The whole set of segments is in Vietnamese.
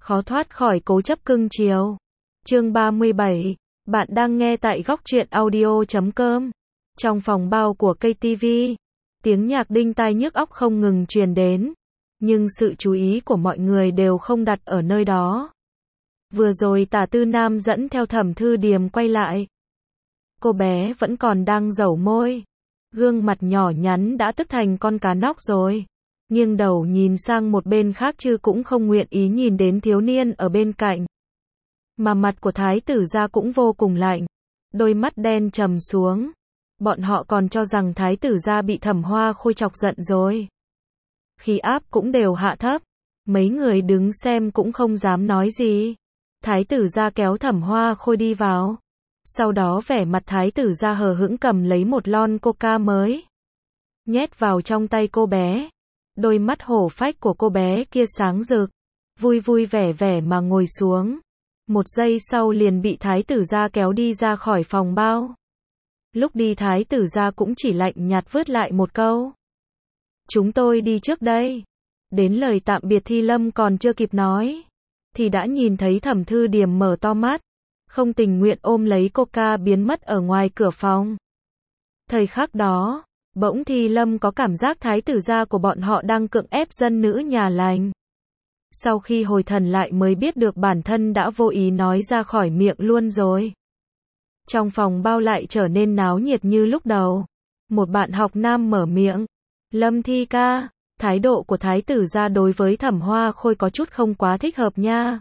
khó thoát khỏi cố chấp cưng chiều. Chương 37, bạn đang nghe tại góc truyện audio.com. Trong phòng bao của cây TV, tiếng nhạc đinh tai nhức óc không ngừng truyền đến, nhưng sự chú ý của mọi người đều không đặt ở nơi đó. Vừa rồi Tả Tư Nam dẫn theo Thẩm Thư Điềm quay lại. Cô bé vẫn còn đang dẩu môi, gương mặt nhỏ nhắn đã tức thành con cá nóc rồi. Nghiêng đầu nhìn sang một bên khác chứ cũng không nguyện ý nhìn đến thiếu niên ở bên cạnh. Mà mặt của thái tử gia cũng vô cùng lạnh, đôi mắt đen trầm xuống. Bọn họ còn cho rằng thái tử gia bị Thẩm Hoa Khôi chọc giận rồi. Khí áp cũng đều hạ thấp, mấy người đứng xem cũng không dám nói gì. Thái tử gia kéo Thẩm Hoa Khôi đi vào. Sau đó vẻ mặt thái tử gia hờ hững cầm lấy một lon coca mới, nhét vào trong tay cô bé. Đôi mắt hổ phách của cô bé kia sáng rực, vui vui vẻ vẻ mà ngồi xuống. Một giây sau liền bị thái tử gia kéo đi ra khỏi phòng bao. Lúc đi thái tử gia cũng chỉ lạnh nhạt vứt lại một câu: chúng tôi đi trước đây. Đến lời tạm biệt Thi Lâm còn chưa kịp nói, thì đã nhìn thấy Thẩm Thư Điềm mở to mắt, không tình nguyện ôm lấy coca biến mất ở ngoài cửa phòng. Thời khắc đó, bỗng Thi Lâm có cảm giác thái tử gia của bọn họ đang cưỡng ép dân nữ nhà lành. Sau khi hồi thần lại mới biết được bản thân đã vô ý nói ra khỏi miệng luôn rồi. Trong phòng bao lại trở nên náo nhiệt như lúc đầu. Một bạn học nam mở miệng: Lâm Thi ca, thái độ của thái tử gia đối với Thẩm Hoa Khôi có chút không quá thích hợp nha.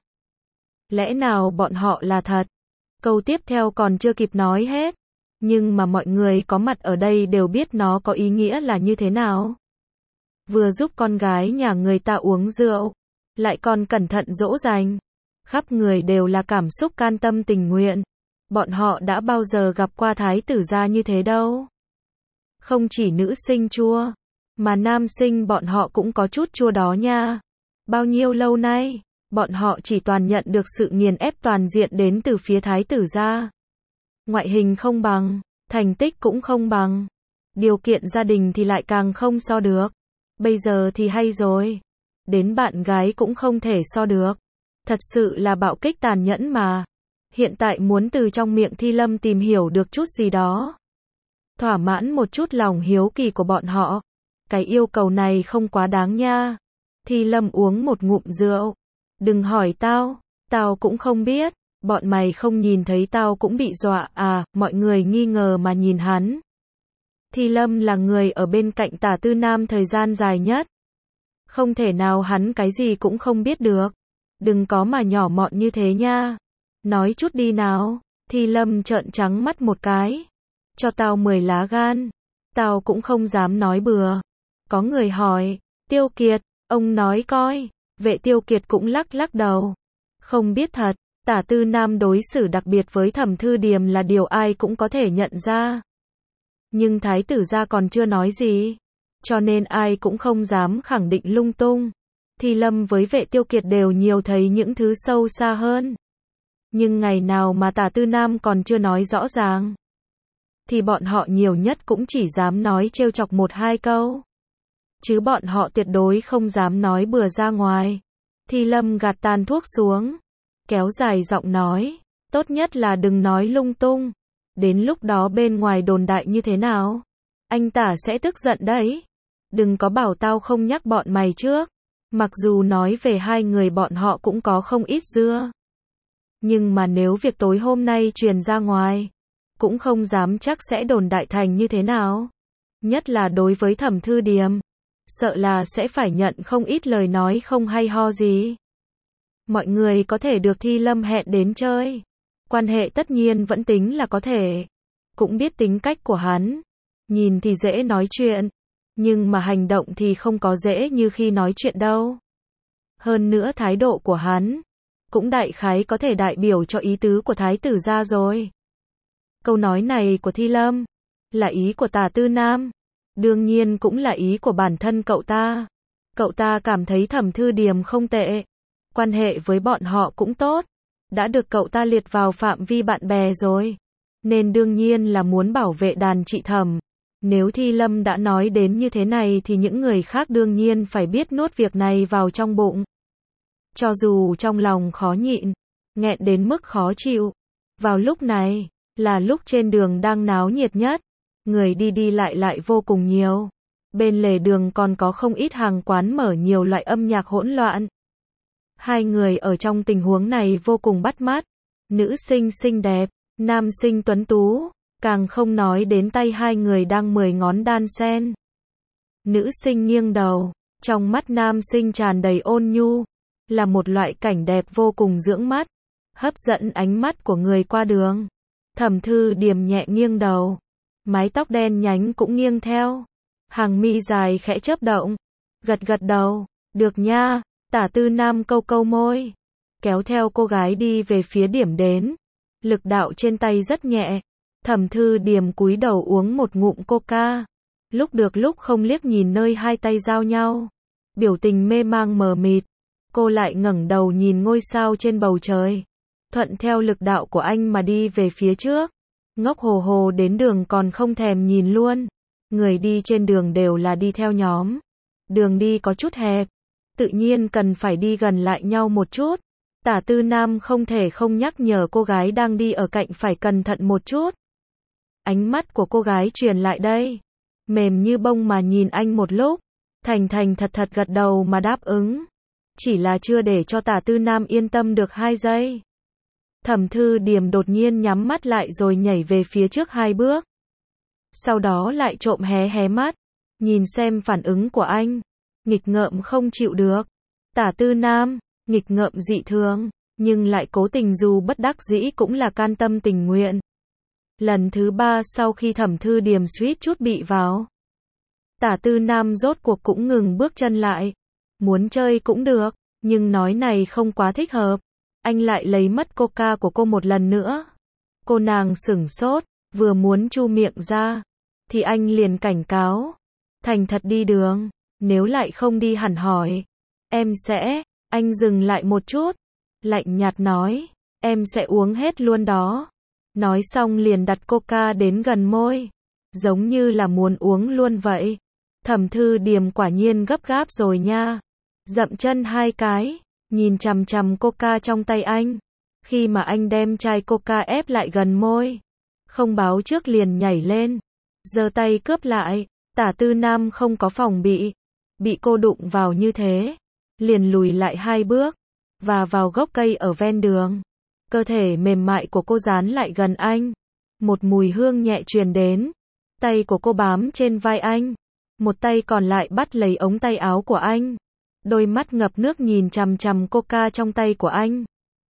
Lẽ nào bọn họ là thật? Câu tiếp theo còn chưa kịp nói hết, nhưng mà mọi người có mặt ở đây đều biết nó có ý nghĩa là như thế nào. Vừa giúp con gái nhà người ta uống rượu, lại còn cẩn thận dỗ dành, khắp người đều là cảm xúc can tâm tình nguyện. Bọn họ đã bao giờ gặp qua thái tử gia như thế đâu. Không chỉ nữ sinh chua, mà nam sinh bọn họ cũng có chút chua đó nha. Bao nhiêu lâu nay, bọn họ chỉ toàn nhận được sự nghiền ép toàn diện đến từ phía thái tử gia. Ngoại hình không bằng, thành tích cũng không bằng, điều kiện gia đình thì lại càng không so được. Bây giờ thì hay rồi, đến bạn gái cũng không thể so được. Thật sự là bạo kích tàn nhẫn mà. Hiện tại muốn từ trong miệng Thi Lâm tìm hiểu được chút gì đó, thỏa mãn một chút lòng hiếu kỳ của bọn họ. Cái yêu cầu này không quá đáng nha. Thi Lâm uống một ngụm rượu. Đừng hỏi tao, tao cũng không biết. Bọn mày không nhìn thấy tao cũng bị dọa à? Mọi người nghi ngờ mà nhìn hắn. Thi Lâm là người ở bên cạnh Tả Tư Nam thời gian dài nhất. Không thể nào hắn cái gì cũng không biết được. Đừng có mà nhỏ mọn như thế nha. Nói chút đi nào. Thi Lâm trợn trắng mắt một cái. Cho tao 10 lá gan, tao cũng không dám nói bừa. Có người hỏi: Tiêu Kiệt, ông nói coi. Vệ Tiêu Kiệt cũng lắc lắc đầu. Không biết thật. Tả Tư Nam đối xử đặc biệt với Thẩm Thư Điềm là điều ai cũng có thể nhận ra. Nhưng thái tử gia còn chưa nói gì, cho nên ai cũng không dám khẳng định lung tung. Thi Lâm với Vệ Tiêu Kiệt đều nhiều thấy những thứ sâu xa hơn. Nhưng ngày nào mà Tả Tư Nam còn chưa nói rõ ràng, thì bọn họ nhiều nhất cũng chỉ dám nói trêu chọc một hai câu. Chứ bọn họ tuyệt đối không dám nói bừa ra ngoài. Thi Lâm gạt tàn thuốc xuống, kéo dài giọng nói: tốt nhất là đừng nói lung tung. Đến lúc đó bên ngoài đồn đại như thế nào, anh Tả sẽ tức giận đấy. Đừng có bảo tao không nhắc bọn mày trước. Mặc dù nói về hai người bọn họ cũng có không ít dưa, nhưng mà nếu việc tối hôm nay truyền ra ngoài, cũng không dám chắc sẽ đồn đại thành như thế nào. Nhất là đối với Thẩm Thư Điềm, sợ là sẽ phải nhận không ít lời nói không hay ho gì. Mọi người có thể được Thi Lâm hẹn đến chơi, quan hệ tất nhiên vẫn tính là có thể. Cũng biết tính cách của hắn, nhìn thì dễ nói chuyện, nhưng mà hành động thì không có dễ như khi nói chuyện đâu. Hơn nữa thái độ của hắn cũng đại khái có thể đại biểu cho ý tứ của thái tử gia rồi. Câu nói này của Thi Lâm là ý của Tả Tư Nam, đương nhiên cũng là ý của bản thân cậu ta. Cậu ta cảm thấy Thẩm Thư Điềm không tệ, quan hệ với bọn họ cũng tốt, đã được cậu ta liệt vào phạm vi bạn bè rồi, nên đương nhiên là muốn bảo vệ đàn chị Thẩm. Nếu Thi Lâm đã nói đến như thế này thì những người khác đương nhiên phải biết nuốt việc này vào trong bụng. cho dù trong lòng khó nhịn, nghẹn đến mức khó chịu. Vào lúc này, là lúc trên đường đang náo nhiệt nhất, người đi đi lại vô cùng nhiều. Bên lề đường còn có không ít hàng quán mở nhiều loại âm nhạc hỗn loạn. Hai người ở trong tình huống này vô cùng bắt mắt. Nữ sinh xinh đẹp, nam sinh tuấn tú, càng không nói đến tay hai người đang 10 ngón đan sen. Nữ sinh nghiêng đầu, trong mắt nam sinh tràn đầy ôn nhu, là một loại cảnh đẹp vô cùng dưỡng mắt, hấp dẫn ánh mắt của người qua đường. Thẩm Thư Điềm nhẹ nghiêng đầu, mái tóc đen nhánh cũng nghiêng theo, hàng mi dài khẽ chớp động, gật gật đầu, được nha. Tả Tư Nam câu câu môi, kéo theo cô gái đi về phía điểm đến. Lực đạo trên tay rất nhẹ. Thẩm Thư Điềm cúi đầu uống một ngụm coca, lúc được lúc không liếc nhìn nơi hai tay giao nhau, biểu tình mê mang mờ mịt. Cô lại ngẩng đầu nhìn ngôi sao trên bầu trời, thuận theo lực đạo của anh mà đi về phía trước. Ngốc hồ hồ đến đường còn không thèm nhìn luôn. Người đi trên đường đều là đi theo nhóm. Đường đi có chút hẹp, tự nhiên cần phải đi gần lại nhau một chút. Tả Tư Nam không thể không nhắc nhở cô gái đang đi ở cạnh phải cẩn thận một chút. Ánh mắt của cô gái truyền lại đây, mềm như bông mà nhìn anh một lúc, thành thành thật thật gật đầu mà đáp ứng. Chỉ là chưa để cho Tả Tư Nam yên tâm được 2 giây. Thẩm Thư Điềm đột nhiên nhắm mắt lại rồi nhảy về phía trước 2 bước. Sau đó lại trộm hé hé mắt, nhìn xem phản ứng của anh. Nghịch ngợm không chịu được. Tả Tư Nam, nghịch ngợm dị thường, nhưng lại cố tình dù bất đắc dĩ cũng là can tâm tình nguyện. Lần thứ 3 sau khi Thẩm Thư Điềm suýt chút bị vào, Tả Tư Nam rốt cuộc cũng ngừng bước chân lại. Muốn chơi cũng được, nhưng nói này không quá thích hợp. Anh lại lấy mất coca của cô một lần nữa. Cô nàng sửng sốt, vừa muốn chu miệng ra, thì anh liền cảnh cáo. Thành thật đi đường, nếu lại không đi hẳn hỏi. Em sẽ, anh dừng lại một chút, lạnh nhạt nói, em sẽ uống hết luôn đó. Nói xong liền đặt coca đến gần môi, giống như là muốn uống luôn vậy. Thẩm Thư Điềm quả nhiên gấp gáp rồi nha. Dậm chân 2 cái, nhìn chằm chằm coca trong tay anh. Khi mà anh đem chai coca ép lại gần môi, không báo trước liền nhảy lên, giơ tay cướp lại. Tả Tư Nam không có phòng bị cô đụng vào như thế, liền lùi lại 2 bước, và vào gốc cây ở ven đường. Cơ thể mềm mại của cô dán lại gần anh, một mùi hương nhẹ truyền đến, tay của cô bám trên vai anh, một tay còn lại bắt lấy ống tay áo của anh, đôi mắt ngập nước nhìn chằm chằm coca trong tay của anh.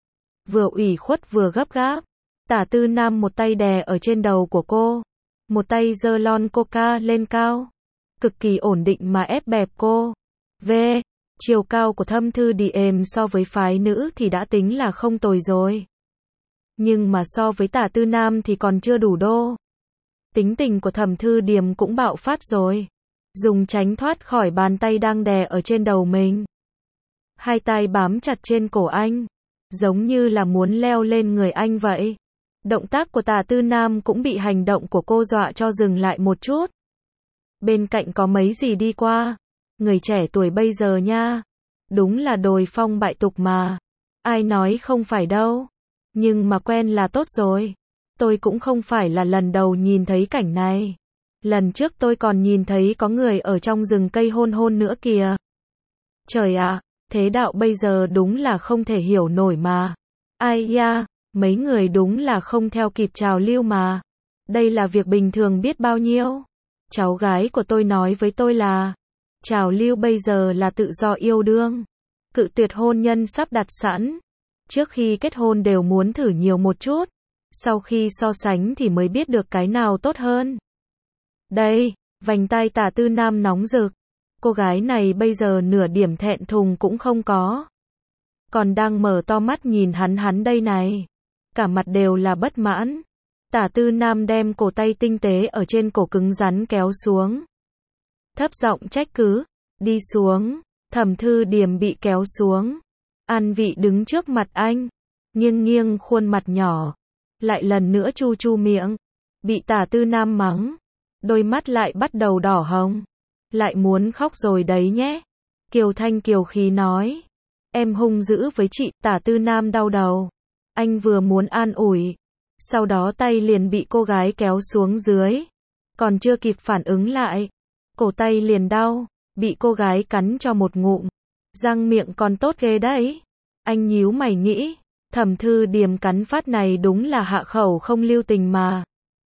Vừa ủy khuất vừa gấp gáp, Tả Tư Nam một tay đè ở trên đầu của cô, một tay giơ lon coca lên cao, cực kỳ ổn định mà ép bẹp cô. Chiều cao của Thẩm Thư Điềm so với phái nữ thì đã tính là không tồi rồi, nhưng mà so với Tả Tư Nam thì còn chưa đủ đô. Tính tình của Thẩm Thư Điềm cũng bạo phát rồi, dùng tránh thoát khỏi bàn tay đang đè ở trên đầu mình. 2 tay bám chặt trên cổ anh, giống như là muốn leo lên người anh vậy. Động tác của Tả Tư Nam cũng bị hành động của cô dọa cho dừng lại một chút. Bên cạnh có mấy gì đi qua, người trẻ tuổi bây giờ nha, đúng là đồi phong bại tục mà. Ai nói không phải đâu, nhưng mà quen là tốt rồi. Tôi cũng không phải là lần đầu nhìn thấy cảnh này. Lần trước tôi còn nhìn thấy có người ở trong rừng cây hôn hôn nữa kìa. Trời ạ, thế đạo bây giờ đúng là không thể hiểu nổi mà. Ai da, mấy người đúng là không theo kịp trào lưu mà. Đây là việc bình thường biết bao nhiêu. Cháu gái của tôi nói với tôi là, trào lưu bây giờ là tự do yêu đương. Cự tuyệt hôn nhân sắp đặt sẵn. Trước khi kết hôn đều muốn thử nhiều một chút. Sau khi so sánh thì mới biết được cái nào tốt hơn. Đây, vành tai Tả Tư Nam nóng rực. Cô gái này bây giờ nửa điểm thẹn thùng cũng không có. Còn đang mở to mắt nhìn hắn đây này. Cả mặt đều là bất mãn. Tả Tư Nam đem cổ tay tinh tế ở trên cổ cứng rắn kéo xuống. Thấp giọng trách cứ. Đi xuống. Thẩm Thư Điềm bị kéo xuống. An vị đứng trước mặt anh. Nghiêng nghiêng khuôn mặt nhỏ. Lại lần nữa chu chu miệng. Bị Tả Tư Nam mắng. Đôi mắt lại bắt đầu đỏ hồng. Lại muốn khóc rồi đấy nhé. Kiều Thanh kiều khí nói. Em hung dữ với chị, Tả Tư Nam đau đầu. Anh vừa muốn an ủi, sau đó tay liền bị cô gái kéo xuống dưới. Còn chưa kịp phản ứng lại, cổ tay liền đau, bị cô gái cắn cho một ngụm. Răng miệng còn tốt ghê đấy. Anh nhíu mày nghĩ, Thẩm Thư Điềm cắn phát này đúng là hạ khẩu không lưu tình mà.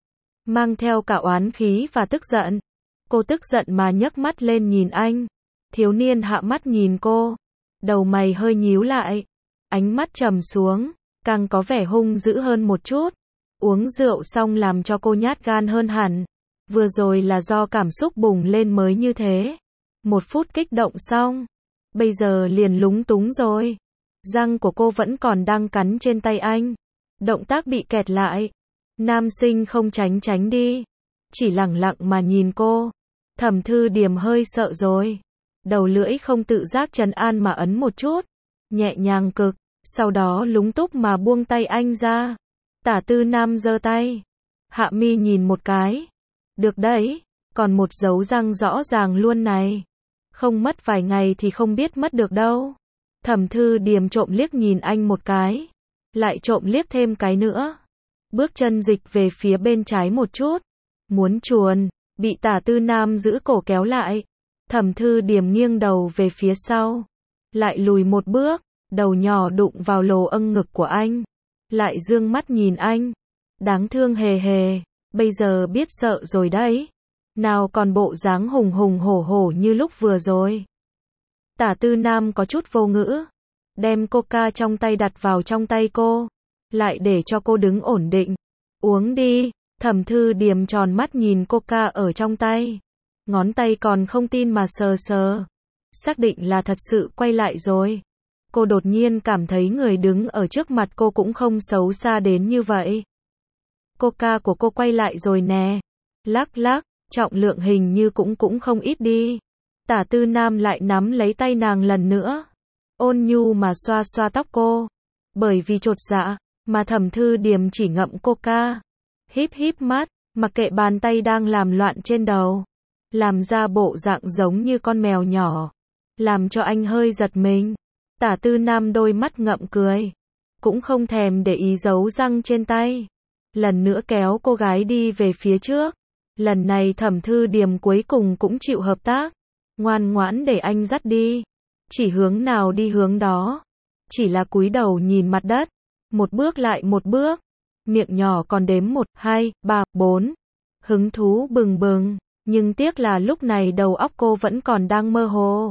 Mang theo cả oán khí và tức giận. Cô tức giận mà nhấc mắt lên nhìn anh. Thiếu niên hạ mắt nhìn cô. Đầu mày hơi nhíu lại. Ánh mắt trầm xuống, càng có vẻ hung dữ hơn một chút. Uống rượu xong làm cho cô nhát gan hơn hẳn. Vừa rồi là do cảm xúc bùng lên mới như thế. 1 phút kích động xong, bây giờ liền lúng túng rồi. Răng của cô vẫn còn đang cắn trên tay anh. Động tác bị kẹt lại. Nam sinh không tránh đi, chỉ lẳng lặng mà nhìn cô. Thẩm Thư Điềm hơi sợ rồi. Đầu lưỡi không tự giác trấn an mà ấn một chút. Nhẹ nhàng cực, sau đó lúng túc mà buông tay anh ra. Tả Tư Nam giơ tay. Hạ mi nhìn một cái. Được đấy, còn một dấu răng rõ ràng luôn này. Không mất vài ngày thì không biết mất được đâu. Thẩm Thư Điềm trộm liếc nhìn anh một cái. Lại trộm liếc thêm cái nữa. Bước chân dịch về phía bên trái một chút. Muốn chuồn, bị Tả Tư Nam giữ cổ kéo lại. Thẩm Thư Điềm nghiêng đầu về phía sau. Lại lùi một bước, đầu nhỏ đụng vào lồ âng ngực của anh. Lại dương mắt nhìn anh. Đáng thương hề hề, bây giờ biết sợ rồi đấy. Nào còn bộ dáng hùng hùng hổ hổ như lúc vừa rồi. Tả Tư Nam có chút vô ngữ. Đem coca trong tay đặt vào trong tay cô. Lại để cho cô đứng ổn định. Uống đi. Thẩm Thư Điềm tròn mắt nhìn coca ở trong tay. Ngón tay còn không tin mà sờ sờ. Xác định là thật sự quay lại rồi. Cô đột nhiên cảm thấy người đứng ở trước mặt cô cũng không xấu xa đến như vậy. Coca của cô quay lại rồi nè. Lắc lắc, trọng lượng hình như cũng không ít đi. Tả Tư Nam lại nắm lấy tay nàng lần nữa. Ôn nhu mà xoa xoa tóc cô. Bởi vì chột dạ, mà Thẩm Thư Điềm chỉ ngậm coca. Híp mắt, mặc kệ bàn tay đang làm loạn trên đầu. Làm ra bộ dạng giống như con mèo nhỏ. Làm cho anh hơi giật mình. Tả Tư Nam đôi mắt ngậm cười. Cũng không thèm để ý dấu răng trên tay. Lần nữa kéo cô gái đi về phía trước. Lần này Thẩm Thư Điềm cuối cùng cũng chịu hợp tác. Ngoan ngoãn để anh dắt đi. Chỉ hướng nào đi hướng đó. Chỉ là cúi đầu nhìn mặt đất. Một bước lại một bước. Miệng nhỏ còn đếm 1, 2, 3, 4. Hứng thú bừng bừng. Nhưng tiếc là lúc này đầu óc cô vẫn còn đang mơ hồ.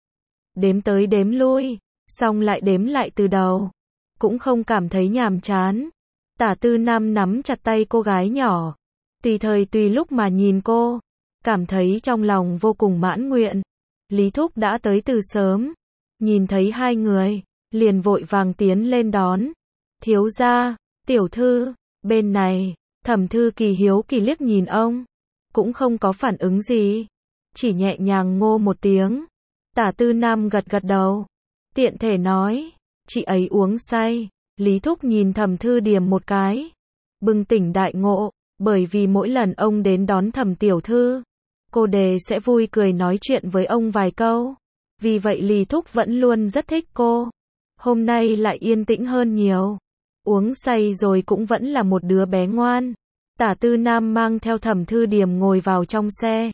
Đếm tới đếm lui. Xong lại đếm lại từ đầu. Cũng không cảm thấy nhàm chán. Tả Tư Nam nắm chặt tay cô gái nhỏ. Tùy thời tùy lúc mà nhìn cô. Cảm thấy trong lòng vô cùng mãn nguyện. Lý Thúc đã tới từ sớm. Nhìn thấy hai người, liền vội vàng tiến lên đón. Thiếu gia, tiểu thư, bên này. Thẩm Thư Kỳ hiếu kỳ liếc nhìn ông. Cũng không có phản ứng gì. Chỉ nhẹ nhàng ngô một tiếng. Tả Tư Nam gật gật đầu. Tiện thể nói, chị ấy uống say. Lý Thúc nhìn Thẩm Thư Điềm một cái. Bừng tỉnh đại ngộ, bởi vì mỗi lần ông đến đón Thẩm tiểu thư, cô đề sẽ vui cười nói chuyện với ông vài câu. Vì vậy Lý Thúc vẫn luôn rất thích cô. Hôm nay lại yên tĩnh hơn nhiều. Uống say rồi cũng vẫn là một đứa bé ngoan. Tả Tư Nam mang theo Thẩm Thư Điềm ngồi vào trong xe.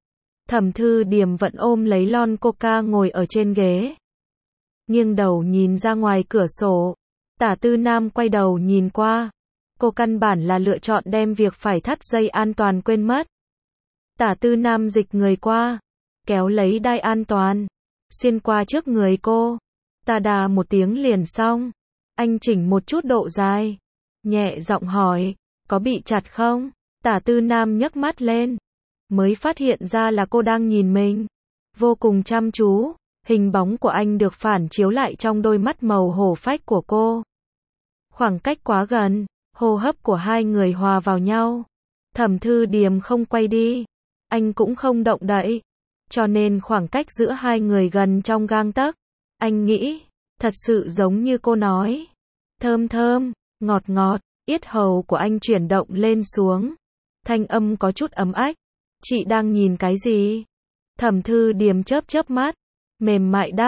Thẩm Thư Điềm vẫn ôm lấy lon coca ngồi ở trên ghế. Nghiêng đầu nhìn ra ngoài cửa sổ. Tả Tư Nam quay đầu nhìn qua. Cô căn bản là lựa chọn đem việc phải thắt dây an toàn quên mất. Tả Tư Nam dịch người qua. Kéo lấy đai an toàn. Xuyên qua trước người cô. Tà đà một tiếng liền xong. Anh chỉnh một chút độ dài. Nhẹ giọng hỏi. Có bị chặt không? Tả Tư Nam nhấc mắt lên. Mới phát hiện ra là cô đang nhìn mình. Vô cùng chăm chú. Hình bóng của anh được phản chiếu lại trong đôi mắt màu hổ phách của cô. Khoảng cách quá gần. Hô hấp của hai người hòa vào nhau. Thẩm Thư Điềm không quay đi. Anh cũng không động đậy. Cho nên khoảng cách giữa hai người gần trong gang tấc. Anh nghĩ, thật sự giống như cô nói. Thơm thơm, ngọt ngọt, yết hầu của anh chuyển động lên xuống. Thanh âm có chút ấm ách. Chị đang nhìn cái gì? Thẩm Thư Điềm chớp chớp mắt. Mềm mại đáp,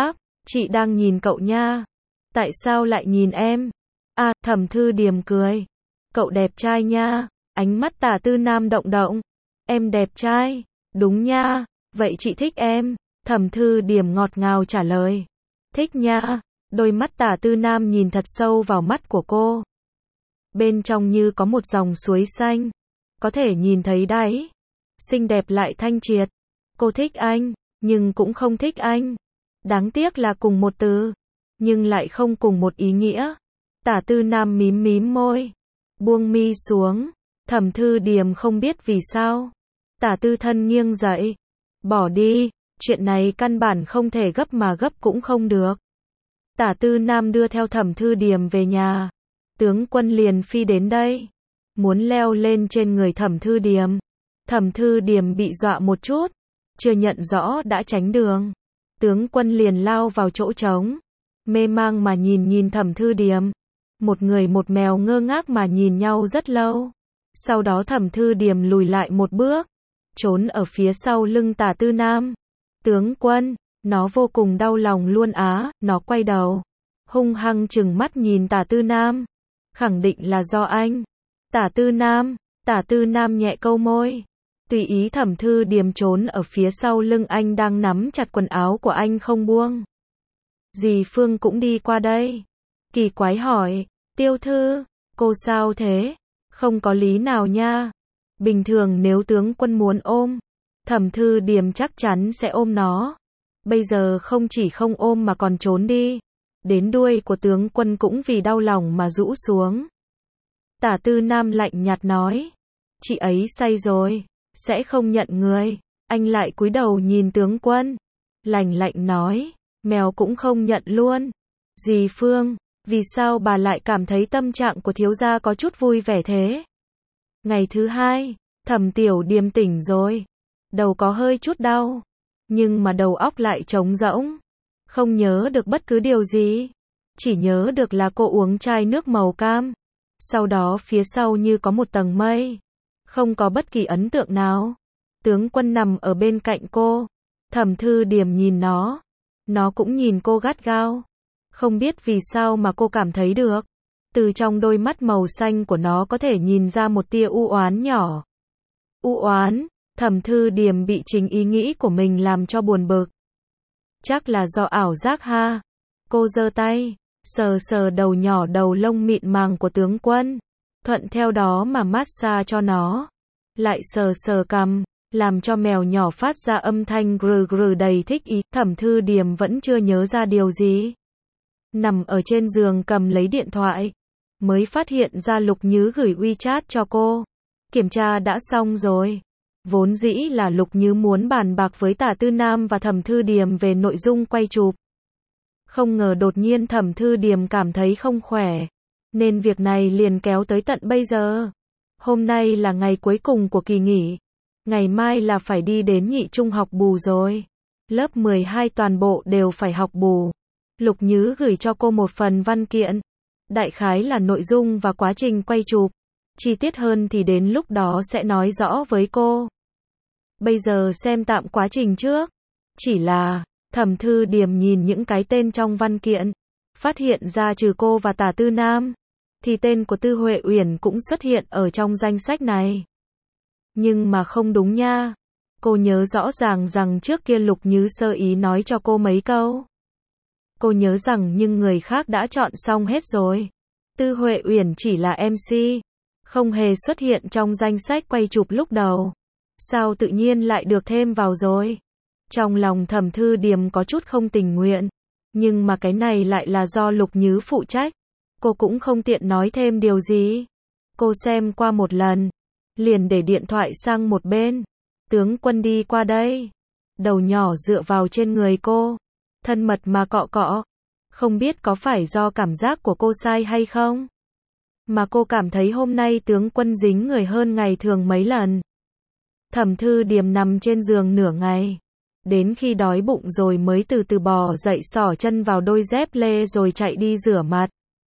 Chị đang nhìn cậu nha. Tại sao lại nhìn em? À, Thẩm Thư Điềm cười. Cậu đẹp trai nha. Ánh mắt Tả Tư Nam động động. Em đẹp trai. Đúng nha. Vậy chị thích em. Thẩm Thư Điềm ngọt ngào trả lời. Thích nha. Đôi mắt Tả Tư Nam nhìn thật sâu vào mắt của cô. Bên trong như có một dòng suối xanh. Có thể nhìn thấy đáy. Xinh đẹp lại thanh triệt. Cô thích anh, nhưng cũng không thích anh. Đáng tiếc là cùng một từ, nhưng lại không cùng một ý nghĩa. Tả Tư Nam mím mím môi, buông mi xuống. Thẩm Thư Điềm không biết vì sao. Tả Tư Thân nghiêng dậy. Bỏ đi, chuyện này căn bản không thể gấp mà gấp cũng không được. Tả Tư Nam đưa theo Thẩm Thư Điềm về nhà. Tướng Quân liền phi đến đây, muốn leo lên trên người Thẩm Thư Điềm. Thẩm Thư Điềm bị dọa một chút, chưa nhận rõ đã tránh đường. Tướng Quân liền lao vào chỗ trống, mê mang mà nhìn Thẩm Thư Điềm. Một người một mèo ngơ ngác mà nhìn nhau rất lâu. Sau đó Thẩm Thư Điềm lùi lại một bước, trốn ở phía sau lưng Tả Tư Nam. Tướng Quân, nó vô cùng đau lòng luôn á. Nó quay đầu, hung hăng trừng mắt nhìn Tả Tư Nam. Khẳng định là do anh. Tả Tư Nam nhẹ câu môi. Tùy ý Thẩm Thư Điềm trốn ở phía sau lưng anh đang nắm chặt quần áo của anh không buông. Dì Phương cũng đi qua đây. Kỳ quái hỏi, Tiêu Thư, cô sao thế? Không có lý nào nha. Bình thường nếu tướng quân muốn ôm, Thẩm Thư Điềm chắc chắn sẽ ôm nó. Bây giờ không chỉ không ôm mà còn trốn đi. Đến đuôi của tướng quân cũng vì đau lòng mà rũ xuống. Tả Tư Nam lạnh nhạt nói, chị ấy say rồi, sẽ không nhận người. Anh lại cúi đầu nhìn tướng quân, lạnh lạnh nói, mèo cũng không nhận luôn. Dì Phương, vì sao bà lại cảm thấy tâm trạng của thiếu gia có chút vui vẻ thế? Ngày thứ hai, Thẩm Tiểu Điềm tỉnh rồi. Đầu có hơi chút đau, nhưng mà đầu óc lại trống rỗng. Không nhớ được bất cứ điều gì. Chỉ nhớ được là cô uống chai nước màu cam. Sau đó phía sau như có một tầng mây. Không có bất kỳ ấn tượng nào. Tướng Quân nằm ở bên cạnh cô. Thẩm Thư Điềm nhìn nó. Nó cũng nhìn cô gắt gao. Không biết vì sao mà cô cảm thấy được. Từ trong đôi mắt màu xanh của nó có thể nhìn ra một tia u oán nhỏ. U oán, Thẩm Thư Điềm bị chính ý nghĩ của mình làm cho buồn bực. Chắc là do ảo giác ha. Cô giơ tay, sờ sờ đầu nhỏ đầu lông mịn màng của tướng quân. Thuận theo đó mà massage cho nó. Lại sờ sờ cằm, làm cho mèo nhỏ phát ra âm thanh grừ grừ đầy thích ý. Thẩm Thư Điềm vẫn chưa nhớ ra điều gì. Nằm ở trên giường cầm lấy điện thoại. Mới phát hiện ra Lục Nhứ gửi WeChat cho cô. Kiểm tra đã xong rồi. Vốn dĩ là Lục Nhứ muốn bàn bạc với Tả Tư Nam và Thẩm Thư Điềm về nội dung quay chụp. Không ngờ đột nhiên Thẩm Thư Điềm cảm thấy không khỏe. Nên việc này liền kéo tới tận bây giờ. Hôm nay là ngày cuối cùng của kỳ nghỉ. Ngày mai là phải đi đến nhị trung học bù rồi. Lớp 12 toàn bộ đều phải học bù. Lục Nhứ gửi cho cô một phần văn kiện. Đại khái là nội dung và quá trình quay chụp. Chi tiết hơn thì đến lúc đó sẽ nói rõ với cô. Bây giờ xem tạm quá trình trước. Chỉ là, Thẩm Thư Điềm nhìn những cái tên trong văn kiện. Phát hiện ra trừ cô và Tả Tư Nam. Thì tên của Tư Huệ Uyển cũng xuất hiện ở trong danh sách này. Nhưng mà không đúng nha. Cô nhớ rõ ràng rằng trước kia Lục Nhứ sơ ý nói cho cô mấy câu. Cô nhớ rằng nhưng người khác đã chọn xong hết rồi. Tư Huệ Uyển chỉ là MC. Không hề xuất hiện trong danh sách quay chụp lúc đầu. Sao tự nhiên lại được thêm vào rồi? Trong lòng Thẩm Thư Điềm có chút không tình nguyện. Nhưng mà cái này lại là do Lục Nhứ phụ trách. Cô cũng không tiện nói thêm điều gì. Cô xem qua một lần. Liền để điện thoại sang một bên. Tướng Quân đi qua đây. Đầu nhỏ dựa vào trên người cô. Thân mật mà cọ cọ. Không biết có phải do cảm giác của cô sai hay không? Mà cô cảm thấy hôm nay tướng Quân dính người hơn ngày thường mấy lần. Thẩm Thư Điềm nằm trên giường nửa ngày. Đến khi đói bụng rồi mới từ từ bò dậy xỏ chân vào đôi dép lê rồi chạy đi rửa mặt.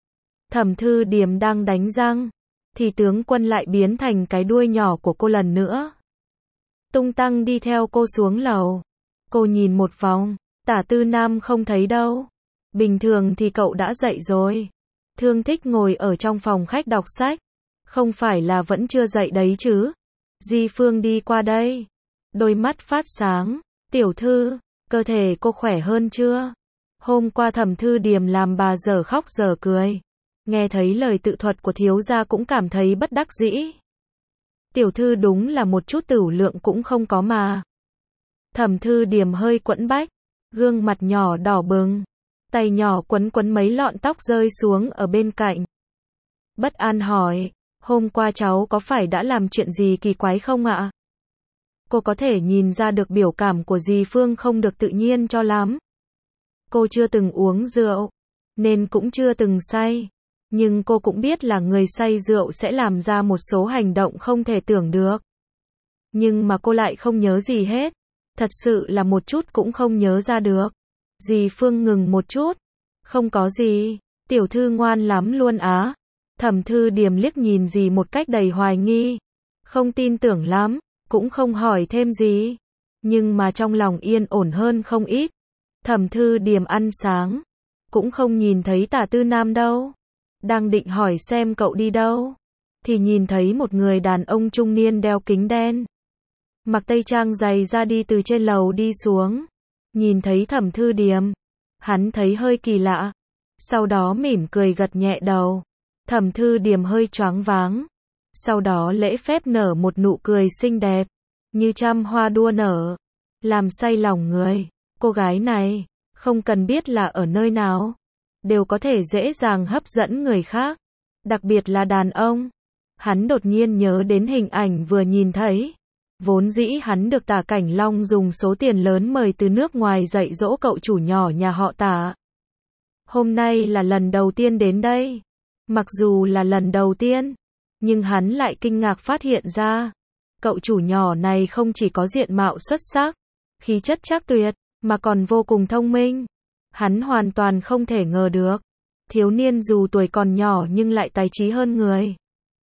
Thẩm Thư Điềm đang đánh răng. Thì tướng Quân lại biến thành cái đuôi nhỏ của cô lần nữa. Tung tăng đi theo cô xuống lầu. Cô nhìn một vòng. Tả Tư Nam không thấy đâu. Bình thường thì cậu đã dậy rồi. Thương Thích ngồi ở trong phòng khách đọc sách. Không phải là vẫn chưa dậy đấy chứ? Di Phương đi qua đây. Đôi mắt phát sáng. Tiểu thư, cơ thể cô khỏe hơn chưa? Hôm qua Thẩm Thư Điềm làm bà dở khóc dở cười. Nghe thấy lời tự thuật của thiếu gia cũng cảm thấy bất đắc dĩ. Tiểu thư đúng là một chút tửu lượng cũng không có mà. Thẩm Thư Điềm hơi quẫn bách, gương mặt nhỏ đỏ bừng, tay nhỏ quấn quấn mấy lọn tóc rơi xuống ở bên cạnh. Bất an hỏi, hôm qua cháu có phải đã làm chuyện gì kỳ quái không ạ? Cô có thể nhìn ra được biểu cảm của dì Phương không được tự nhiên cho lắm. Cô chưa từng uống rượu, nên cũng chưa từng say. Nhưng cô cũng biết là người say rượu sẽ làm ra một số hành động không thể tưởng được. Nhưng mà cô lại không nhớ gì hết. Thật sự là một chút cũng không nhớ ra được. Dì Phương ngừng một chút. Không có gì, tiểu thư ngoan lắm luôn á. Thẩm Thư Điềm liếc nhìn dì một cách đầy hoài nghi. Không tin tưởng lắm, cũng không hỏi thêm gì. Nhưng mà trong lòng yên ổn hơn không ít. Thẩm Thư Điềm ăn sáng. Cũng không nhìn thấy Tả Tư Nam đâu. Đang định hỏi xem cậu đi đâu. Thì nhìn thấy một người đàn ông trung niên đeo kính đen. Mặc tây trang dày ra đi từ trên lầu đi xuống. Nhìn thấy Thẩm Thư Điềm. Hắn thấy hơi kỳ lạ. Sau đó mỉm cười gật nhẹ đầu. Thẩm Thư Điềm hơi choáng váng. Sau đó lễ phép nở một nụ cười xinh đẹp. Như trăm hoa đua nở. Làm say lòng người. Cô gái này, không cần biết là ở nơi nào. Đều có thể dễ dàng hấp dẫn người khác. Đặc biệt là đàn ông. Hắn đột nhiên nhớ đến hình ảnh vừa nhìn thấy. Vốn dĩ hắn được Tả Cảnh Long dùng số tiền lớn mời từ nước ngoài dạy dỗ cậu chủ nhỏ nhà họ Tả. Hôm nay là lần đầu tiên đến đây. Mặc dù là lần đầu tiên, nhưng hắn lại kinh ngạc phát hiện ra. Cậu chủ nhỏ này không chỉ có diện mạo xuất sắc, khí chất trác tuyệt, mà còn vô cùng thông minh. Hắn hoàn toàn không thể ngờ được. Thiếu niên dù tuổi còn nhỏ nhưng lại tài trí hơn người.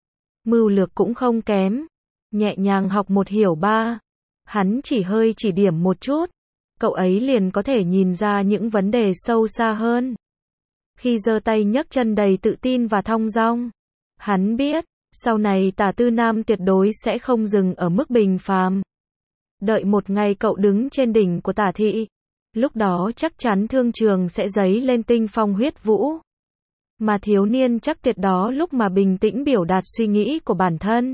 Mưu lược cũng không kém. Nhẹ nhàng học một hiểu ba. Hắn chỉ hơi chỉ điểm một chút. Cậu ấy liền có thể nhìn ra những vấn đề sâu xa hơn. Khi giơ tay nhấc chân đầy tự tin và thong dong. Hắn biết, sau này Tả Tư Nam tuyệt đối sẽ không dừng ở mức bình phàm. Đợi một ngày cậu đứng trên đỉnh của Tả thị. Lúc đó chắc chắn thương trường sẽ dấy lên tinh phong huyết vũ. Mà thiếu niên chắc tuyệt đó lúc mà bình tĩnh biểu đạt suy nghĩ của bản thân.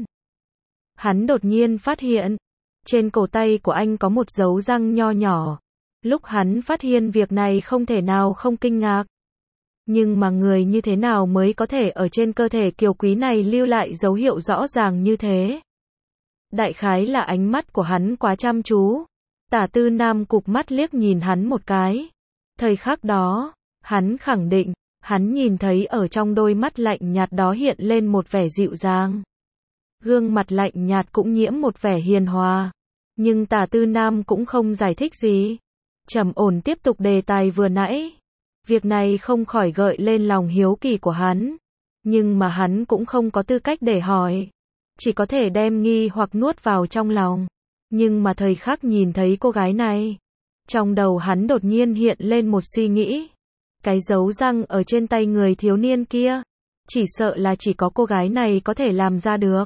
Hắn đột nhiên phát hiện, trên cổ tay của anh có một dấu răng nho nhỏ. Lúc hắn phát hiện việc này không thể nào không kinh ngạc. Nhưng mà người như thế nào mới có thể ở trên cơ thể kiều quý này lưu lại dấu hiệu rõ ràng như thế? Đại khái là ánh mắt của hắn quá chăm chú. Tả Tư Nam cụp mắt liếc nhìn hắn một cái. Thời khắc đó, hắn khẳng định, hắn nhìn thấy ở trong đôi mắt lạnh nhạt đó hiện lên một vẻ dịu dàng. Gương mặt lạnh nhạt cũng nhiễm một vẻ hiền hòa. Nhưng Tả Tư Nam cũng không giải thích gì. Trầm ổn tiếp tục đề tài vừa nãy. Việc này không khỏi gợi lên lòng hiếu kỳ của hắn. Nhưng mà hắn cũng không có tư cách để hỏi. Chỉ có thể đem nghi hoặc nuốt vào trong lòng. Nhưng mà thời khắc nhìn thấy cô gái này. Trong đầu hắn đột nhiên hiện lên một suy nghĩ. Cái dấu răng ở trên tay người thiếu niên kia. Chỉ sợ là chỉ có cô gái này có thể làm ra được.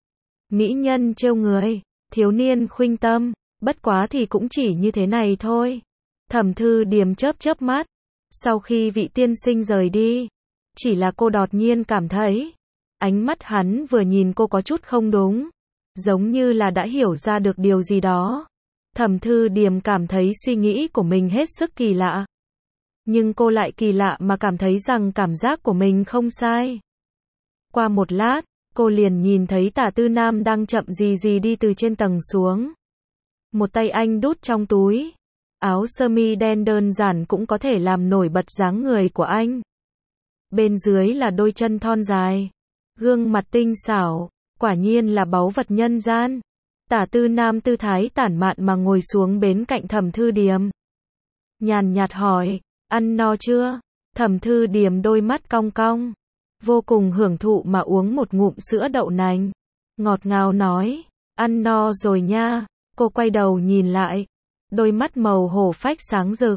Mỹ nhân trêu người. Thiếu niên khuynh tâm. Bất quá thì cũng chỉ như thế này thôi. Thẩm Thư Điềm chớp chớp mắt. Sau khi vị tiên sinh rời đi. Chỉ là cô đột nhiên cảm thấy. Ánh mắt hắn vừa nhìn cô có chút không đúng. Giống như là đã hiểu ra được điều gì đó. Thẩm Thư Điềm cảm thấy suy nghĩ của mình hết sức kỳ lạ. Nhưng cô lại kỳ lạ mà cảm thấy rằng cảm giác của mình không sai. Qua một lát, cô liền nhìn thấy Tả Tư Nam đang chậm gì gì đi từ trên tầng xuống. Một tay anh đút trong túi. Áo sơ mi đen đơn giản cũng có thể làm nổi bật dáng người của anh. Bên dưới là đôi chân thon dài. Gương mặt tinh xảo. Quả nhiên là báu vật nhân gian. Tả Tư Nam tư thái tản mạn mà ngồi xuống bên cạnh Thẩm Thư Điềm. Nhàn nhạt hỏi, ăn no chưa? Thẩm Thư Điềm đôi mắt cong cong. Vô cùng hưởng thụ mà uống một ngụm sữa đậu nành. Ngọt ngào nói, ăn no rồi nha. Cô quay đầu nhìn lại. Đôi mắt màu hổ phách sáng rực.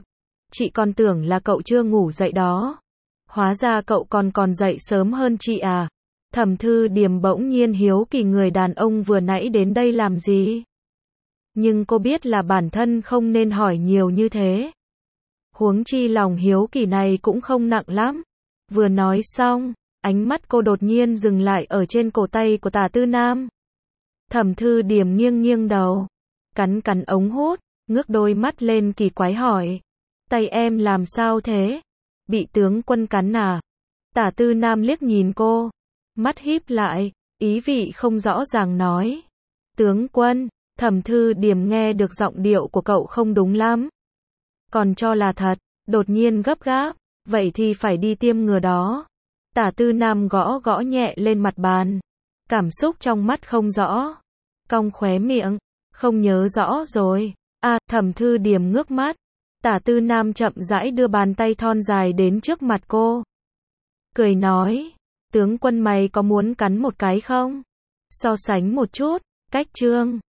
Chị còn tưởng là cậu chưa ngủ dậy đó. Hóa ra cậu còn dậy sớm hơn chị à. Thẩm Thư Điềm bỗng nhiên hiếu kỳ người đàn ông vừa nãy đến đây làm gì. Nhưng cô biết là bản thân không nên hỏi nhiều như thế. Huống chi lòng hiếu kỳ này cũng không nặng lắm. Vừa nói xong, ánh mắt cô đột nhiên dừng lại ở trên cổ tay của Tả Tư Nam. Thẩm Thư Điềm nghiêng nghiêng đầu, cắn cắn ống hút, ngước đôi mắt lên kỳ quái hỏi. Tay em làm sao thế? Bị tướng quân cắn à? Tả Tư Nam liếc nhìn cô, mắt híp lại, ý vị không rõ ràng nói. Tướng quân, Thẩm Thư Điềm nghe được giọng điệu của cậu không đúng lắm. Còn cho là thật, đột nhiên gấp gáp, vậy thì phải đi tiêm ngừa đó. Tả Tư Nam gõ gõ nhẹ lên mặt bàn, cảm xúc trong mắt không rõ. Cong khóe miệng, không nhớ rõ rồi. À, Thẩm Thư Điềm ngước mắt. Tả Tư Nam chậm rãi đưa bàn tay thon dài đến trước mặt cô. Cười nói, tướng quân mày có muốn cắn một cái không? So sánh một chút, cách trương.